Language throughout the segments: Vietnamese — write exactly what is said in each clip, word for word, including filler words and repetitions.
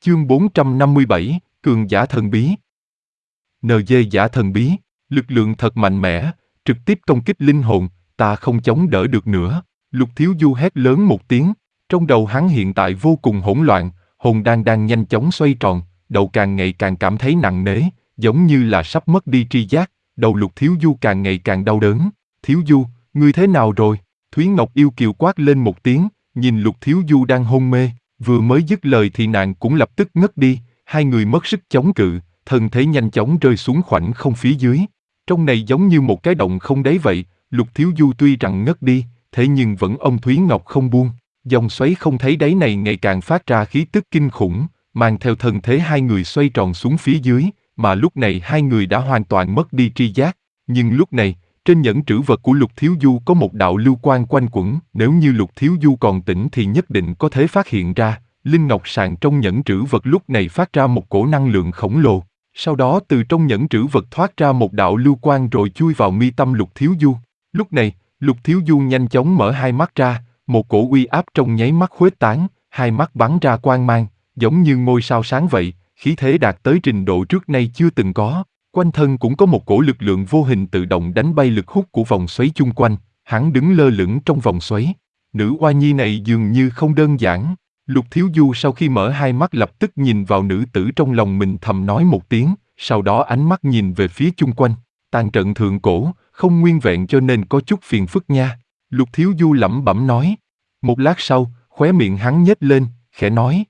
Chương bốn trăm năm mươi bảy, Cường giả thần bí. en giê giả thần bí, lực lượng thật mạnh mẽ, trực tiếp công kích linh hồn, ta không chống đỡ được nữa. Lục Thiếu Du hét lớn một tiếng, trong đầu hắn hiện tại vô cùng hỗn loạn, hồn đan đang nhanh chóng xoay tròn, đầu càng ngày càng cảm thấy nặng nề, giống như là sắp mất đi tri giác, đầu Lục Thiếu Du càng ngày càng đau đớn. Thiếu Du, ngươi thế nào rồi? Thúy Ngọc yêu kiều quát lên một tiếng, nhìn Lục Thiếu Du đang hôn mê, vừa mới dứt lời thì nàng cũng lập tức ngất đi, hai người mất sức chống cự, thân thể nhanh chóng rơi xuống khoảnh không phía dưới. Trong này giống như một cái động không đáy vậy, Lục Thiếu Du tuy rằng ngất đi, thế nhưng vẫn ôm Thúy Ngọc không buông. Dòng xoáy không thấy đáy này ngày càng phát ra khí tức kinh khủng, mang theo thân thế hai người xoay tròn xuống phía dưới, mà lúc này hai người đã hoàn toàn mất đi tri giác. Nhưng lúc này, trên nhẫn trữ vật của Lục Thiếu Du có một đạo lưu quang quanh quẩn, nếu như Lục Thiếu Du còn tỉnh thì nhất định có thể phát hiện ra. Linh ngọc sàn trong nhẫn trữ vật lúc này phát ra một cổ năng lượng khổng lồ, sau đó từ trong nhẫn trữ vật thoát ra một đạo lưu quang rồi chui vào mi tâm Lục Thiếu Du. Lúc này, Lục Thiếu Du nhanh chóng mở hai mắt ra, một cổ uy áp trong nháy mắt khuếch tán, hai mắt bắn ra quang mang, giống như ngôi sao sáng vậy, khí thế đạt tới trình độ trước nay chưa từng có. Quanh thân cũng có một cổ lực lượng vô hình tự động đánh bay lực hút của vòng xoáy chung quanh, hắn đứng lơ lửng trong vòng xoáy. Nữ oa nhi này dường như không đơn giản. Lục Thiếu Du sau khi mở hai mắt lập tức nhìn vào nữ tử trong lòng mình thầm nói một tiếng, sau đó ánh mắt nhìn về phía chung quanh. Tàn trận thượng cổ, không nguyên vẹn cho nên có chút phiền phức nha. Lục Thiếu Du lẩm bẩm nói. Một lát sau, khóe miệng hắn nhếch lên, khẽ nói.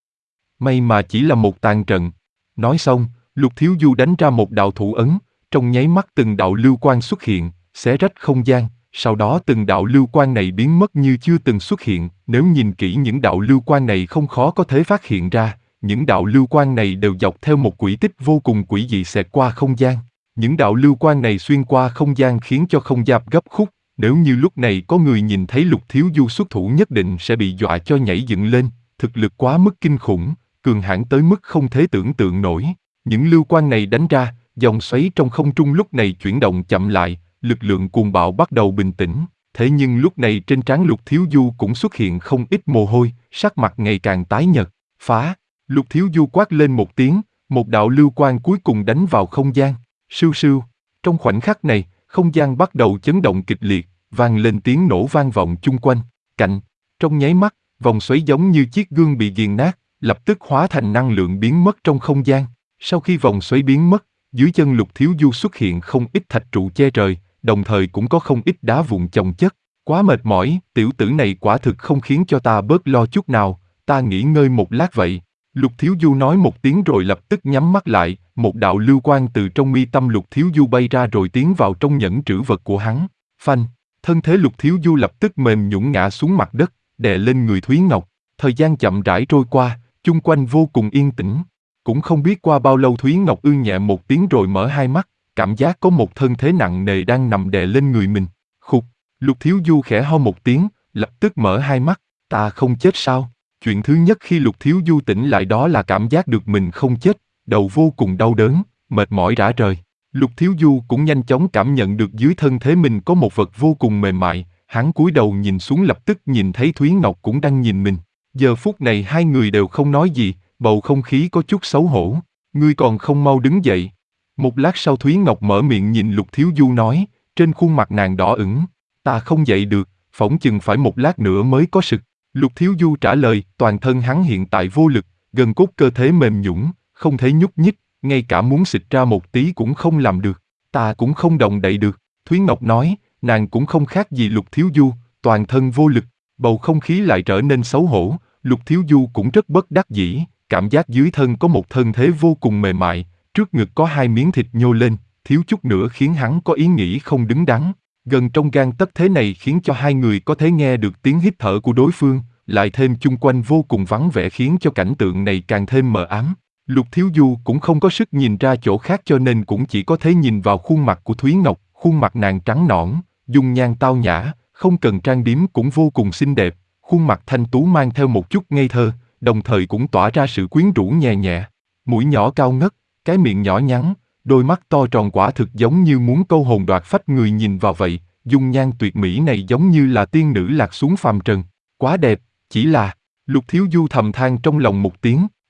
May mà chỉ là một tàn trận. Nói xong, Lục Thiếu Du đánh ra một đạo thủ ấn, trong nháy mắt từng đạo lưu quang xuất hiện, xé rách không gian, sau đó từng đạo lưu quang này biến mất như chưa từng xuất hiện. Nếu nhìn kỹ những đạo lưu quang này không khó có thể phát hiện ra, những đạo lưu quang này đều dọc theo một quỹ tích vô cùng quỷ dị xẹt qua không gian. Những đạo lưu quang này xuyên qua không gian khiến cho không gian gấp khúc, nếu như lúc này có người nhìn thấy Lục Thiếu Du xuất thủ nhất định sẽ bị dọa cho nhảy dựng lên, thực lực quá mức kinh khủng, cường hãn tới mức không thể tưởng tượng nổi. Những lưu quang này đánh ra, dòng xoáy trong không trung lúc này chuyển động chậm lại, lực lượng cuồng bạo bắt đầu bình tĩnh. Thế nhưng lúc này trên trán Lục Thiếu Du cũng xuất hiện không ít mồ hôi, sắc mặt ngày càng tái nhợt. Phá! Lục Thiếu Du quát lên một tiếng, một đạo lưu quang cuối cùng đánh vào không gian. Sưu sưu! Trong khoảnh khắc này, không gian bắt đầu chấn động kịch liệt, vang lên tiếng nổ vang vọng chung quanh. Cạnh! Trong nháy mắt, vòng xoáy giống như chiếc gương bị nghiền nát, lập tức hóa thành năng lượng biến mất trong không gian. Sau khi vòng xoáy biến mất, dưới chân Lục Thiếu Du xuất hiện không ít thạch trụ che trời, đồng thời cũng có không ít đá vụn chồng chất. Quá mệt mỏi, tiểu tử này quả thực không khiến cho ta bớt lo chút nào, ta nghỉ ngơi một lát vậy. Lục Thiếu Du nói một tiếng rồi lập tức nhắm mắt lại, một đạo lưu quang từ trong mi tâm Lục Thiếu Du bay ra rồi tiến vào trong nhẫn trữ vật của hắn. Phanh, thân thế Lục Thiếu Du lập tức mềm nhũn ngã xuống mặt đất, đè lên người Thúy Ngọc. Thời gian chậm rãi trôi qua, chung quanh vô cùng yên tĩnh. Cũng không biết qua bao lâu Thúy Ngọc ư nhẹ một tiếng rồi mở hai mắt, cảm giác có một thân thế nặng nề đang nằm đè lên người mình. Khục, Lục Thiếu Du khẽ ho một tiếng, lập tức mở hai mắt, ta không chết sao? Chuyện thứ nhất khi Lục Thiếu Du tỉnh lại đó là cảm giác được mình không chết, đầu vô cùng đau đớn, mệt mỏi rã rời. Lục Thiếu Du cũng nhanh chóng cảm nhận được dưới thân thể mình có một vật vô cùng mềm mại, hắn cúi đầu nhìn xuống lập tức nhìn thấy Thúy Ngọc cũng đang nhìn mình. Giờ phút này hai người đều không nói gì, bầu không khí có chút xấu hổ. Ngươi còn không mau đứng dậy. Một lát sau Thúy Ngọc mở miệng nhìn Lục Thiếu Du nói, trên khuôn mặt nàng đỏ ửng. Ta không dậy được, phỏng chừng phải một lát nữa mới có sực. Lục Thiếu Du trả lời, toàn thân hắn hiện tại vô lực, gân cốt cơ thể mềm nhũn, không thể nhúc nhích, ngay cả muốn xịt ra một tí cũng không làm được. Ta cũng không động đậy được. Thúy Ngọc nói, nàng cũng không khác gì Lục Thiếu Du, toàn thân vô lực, bầu không khí lại trở nên xấu hổ. Lục Thiếu Du cũng rất bất đắc dĩ, cảm giác dưới thân có một thân thế vô cùng mềm mại, trước ngực có hai miếng thịt nhô lên, thiếu chút nữa khiến hắn có ý nghĩ không đứng đắn. Gần trong gang tấc thế này khiến cho hai người có thể nghe được tiếng hít thở của đối phương, lại thêm chung quanh vô cùng vắng vẻ khiến cho cảnh tượng này càng thêm mờ ám. Lục Thiếu Du cũng không có sức nhìn ra chỗ khác cho nên cũng chỉ có thể nhìn vào khuôn mặt của Thúy Ngọc, khuôn mặt nàng trắng nõn, dung nhan tao nhã, không cần trang điểm cũng vô cùng xinh đẹp, khuôn mặt thanh tú mang theo một chút ngây thơ, đồng thời cũng tỏa ra sự quyến rũ nhẹ nhẹ. Mũi nhỏ cao ngất, cái miệng nhỏ nhắn, đôi mắt to tròn quả thực giống như muốn câu hồn đoạt phách người nhìn vào vậy, dung nhan tuyệt mỹ này giống như là tiên nữ lạc xuống phàm trần. Quá đẹp, chỉ là, Lục Thiếu Du thầm than trong lòng một tiếng,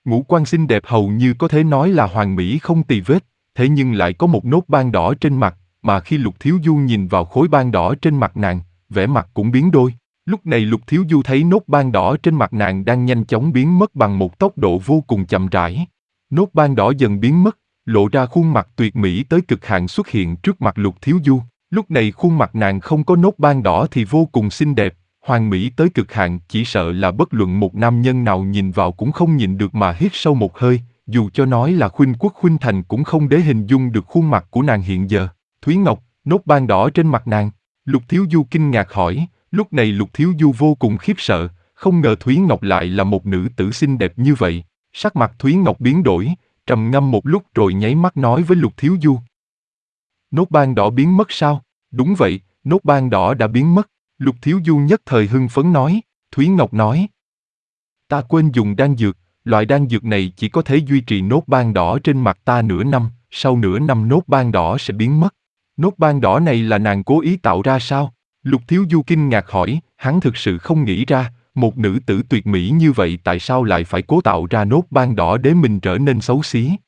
Ngũ quan xinh đẹp hầu như có thể nói là hoàn mỹ không tì vết, thế nhưng lại có một nốt ban đỏ trên mặt, mà khi Lục Thiếu Du nhìn vào khối ban đỏ trên mặt nàng, vẻ mặt cũng biến đổi. Lúc này Lục Thiếu Du thấy nốt ban đỏ trên mặt nàng đang nhanh chóng biến mất bằng một tốc độ vô cùng chậm rãi. Nốt ban đỏ dần biến mất, lộ ra khuôn mặt tuyệt mỹ tới cực hạn xuất hiện trước mặt Lục Thiếu Du. Lúc này khuôn mặt nàng không có nốt ban đỏ thì vô cùng xinh đẹp, hoàn mỹ tới cực hạn, chỉ sợ là bất luận một nam nhân nào nhìn vào cũng không nhịn được mà hít sâu một hơi, dù cho nói là Khuynh Quốc Khuynh Thành cũng không để hình dung được khuôn mặt của nàng hiện giờ. Thúy Ngọc, nốt ban đỏ trên mặt nàng. Lục Thiếu Du kinh ngạc hỏi, lúc này Lục Thiếu Du vô cùng khiếp sợ, không ngờ Thúy Ngọc lại là một nữ tử xinh đẹp như vậy. Sắc mặt Thúy Ngọc biến đổi, trầm ngâm một lúc rồi nháy mắt nói với Lục Thiếu Du. Nốt ban đỏ biến mất sao? Đúng vậy, nốt ban đỏ đã biến mất. Lục Thiếu Du nhất thời hưng phấn nói. Thúy Ngọc nói. Ta quên dùng đan dược, loại đan dược này chỉ có thể duy trì nốt ban đỏ trên mặt ta nửa năm, sau nửa năm nốt ban đỏ sẽ biến mất. Nốt ban đỏ này là nàng cố ý tạo ra sao? Lục Thiếu Du kinh ngạc hỏi, hắn thực sự không nghĩ ra, một nữ tử tuyệt mỹ như vậy tại sao lại phải cố tạo ra nốt ban đỏ để mình trở nên xấu xí.